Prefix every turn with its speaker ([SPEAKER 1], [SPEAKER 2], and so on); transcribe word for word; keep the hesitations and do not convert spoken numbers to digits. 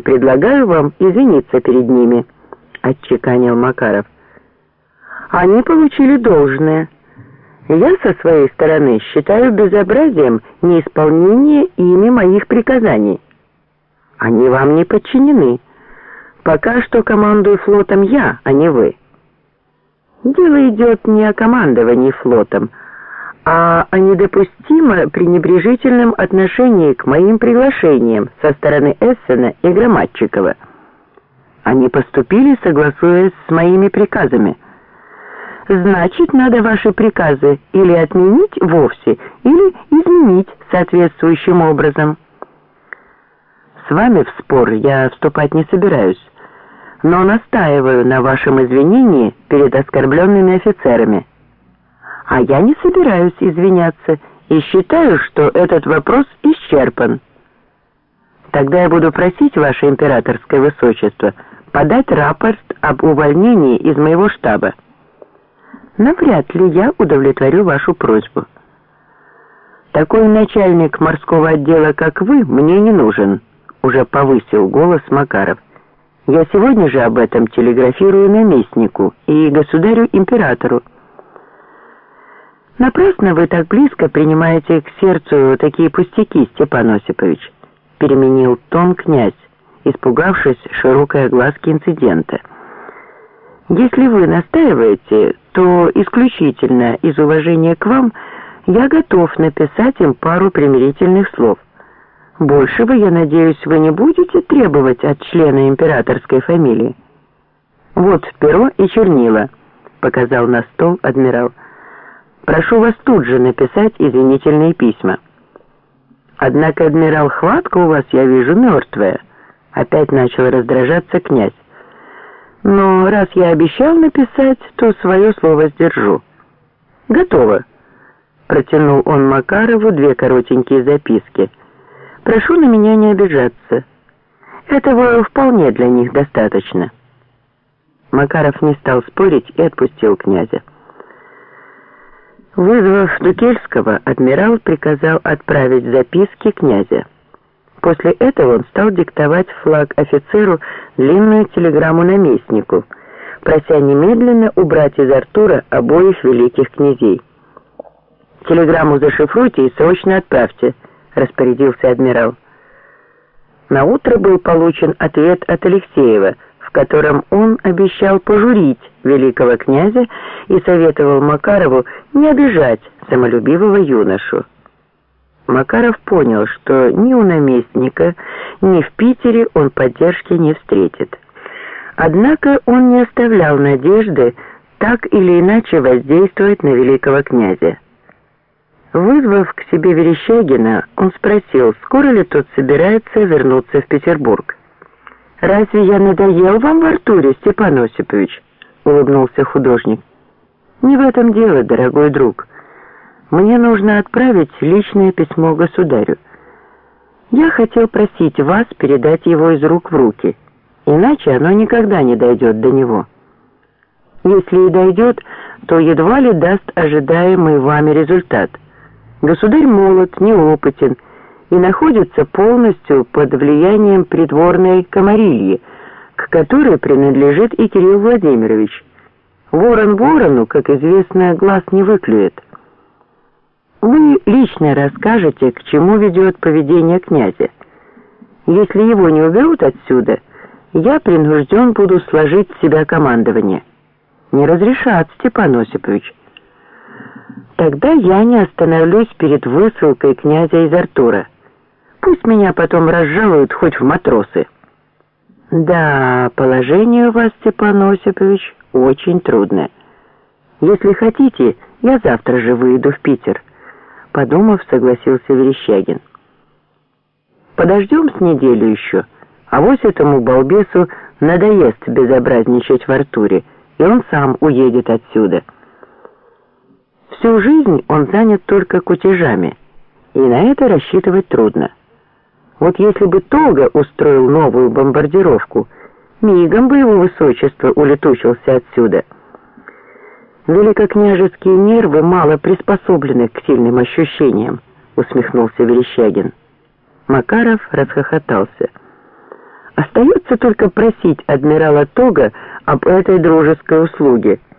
[SPEAKER 1] предлагаю вам извиниться перед ними», — отчеканил Макаров. «Они получили должное. Я со своей стороны считаю безобразием неисполнение ими моих приказаний. Они вам не подчинены. Пока что командую флотом я, а не вы. Дело идет не о командовании флотом, а о недопустимо пренебрежительном отношении к моим приглашениям со стороны Эссена и Громадчикова. Они поступили, согласуясь с моими приказами. Значит, надо ваши приказы или отменить вовсе, или изменить соответствующим образом. С вами в спор я вступать не собираюсь, но настаиваю на вашем извинении перед оскорбленными офицерами. А я не собираюсь извиняться и считаю, что этот вопрос исчерпан. Тогда я буду просить ваше императорское высочество подать рапорт об увольнении из моего штаба. Навряд ли я удовлетворю вашу просьбу. Такой начальник морского отдела, как вы, мне не нужен, уже повысил голос Макаров. Я сегодня же об этом телеграфирую наместнику и государю-императору. Напрасно вы так близко принимаете к сердцу такие пустяки, Степан Осипович, переменил тон князь, испугавшись широкой огласки инцидента. Если вы настаиваете, то исключительно из уважения к вам я готов написать им пару примирительных слов. Большего, я надеюсь, вы не будете требовать от члена императорской фамилии. Вот перо и чернила, показал на стол адмирал. Прошу вас тут же написать извинительные письма. Однако, адмирал, хватка у вас, я вижу, мертвая. Опять начал раздражаться князь. Но раз я обещал написать, то свое слово сдержу. Готово. Протянул он Макарову две коротенькие записки. Прошу на меня не обижаться. Этого вполне для них достаточно. Макаров не стал спорить и отпустил князя. Вызвав Дукельского, адмирал приказал отправить записки князя. После этого он стал диктовать флаг офицеру длинную телеграмму наместнику, прося немедленно убрать из Артура обоих великих князей. «Телеграмму зашифруйте и срочно отправьте», — распорядился адмирал. Наутро был получен ответ от Алексеева, в котором он обещал пожурить великого князя и советовал Макарову не обижать самолюбивого юношу. Макаров понял, что ни у наместника, ни в Питере он поддержки не встретит. Однако он не оставлял надежды так или иначе воздействовать на великого князя. Вызвав к себе Верещагина, он спросил, скоро ли тот собирается вернуться в Петербург. «Разве я надоел вам в Артуре, Степан Осипович?» — улыбнулся художник. «Не в этом дело, дорогой друг. Мне нужно отправить личное письмо государю. Я хотел просить вас передать его из рук в руки, иначе оно никогда не дойдет до него. Если и дойдет, то едва ли даст ожидаемый вами результат. Государь молод, неопытен и находится полностью под влиянием придворной комарильи, к которой принадлежит и Кирилл Владимирович. Ворон ворону, как известно, глаз не выклюет. Вы лично расскажете, к чему ведет поведение князя. Если его не уберут отсюда, я принужден буду сложить в себя командование. Не разрешат, Степан Осипович. Тогда я не остановлюсь перед высылкой князя из Артура. Пусть меня потом разжалуют хоть в матросы. Да, положение у вас, Степан Осипович, очень трудное. Если хотите, я завтра же выйду в Питер. Подумав, согласился Верещагин. Подождем с неделю еще, авось этому балбесу надоест безобразничать в Артуре, и он сам уедет отсюда. Всю жизнь он занят только кутежами, и на это рассчитывать трудно. Вот если бы Тога устроил новую бомбардировку, мигом бы его высочество улетучился отсюда. Великокняжеские нервы мало приспособлены к сильным ощущениям, усмехнулся Верещагин. Макаров расхохотался. Остается только просить адмирала Тога об этой дружеской услуге.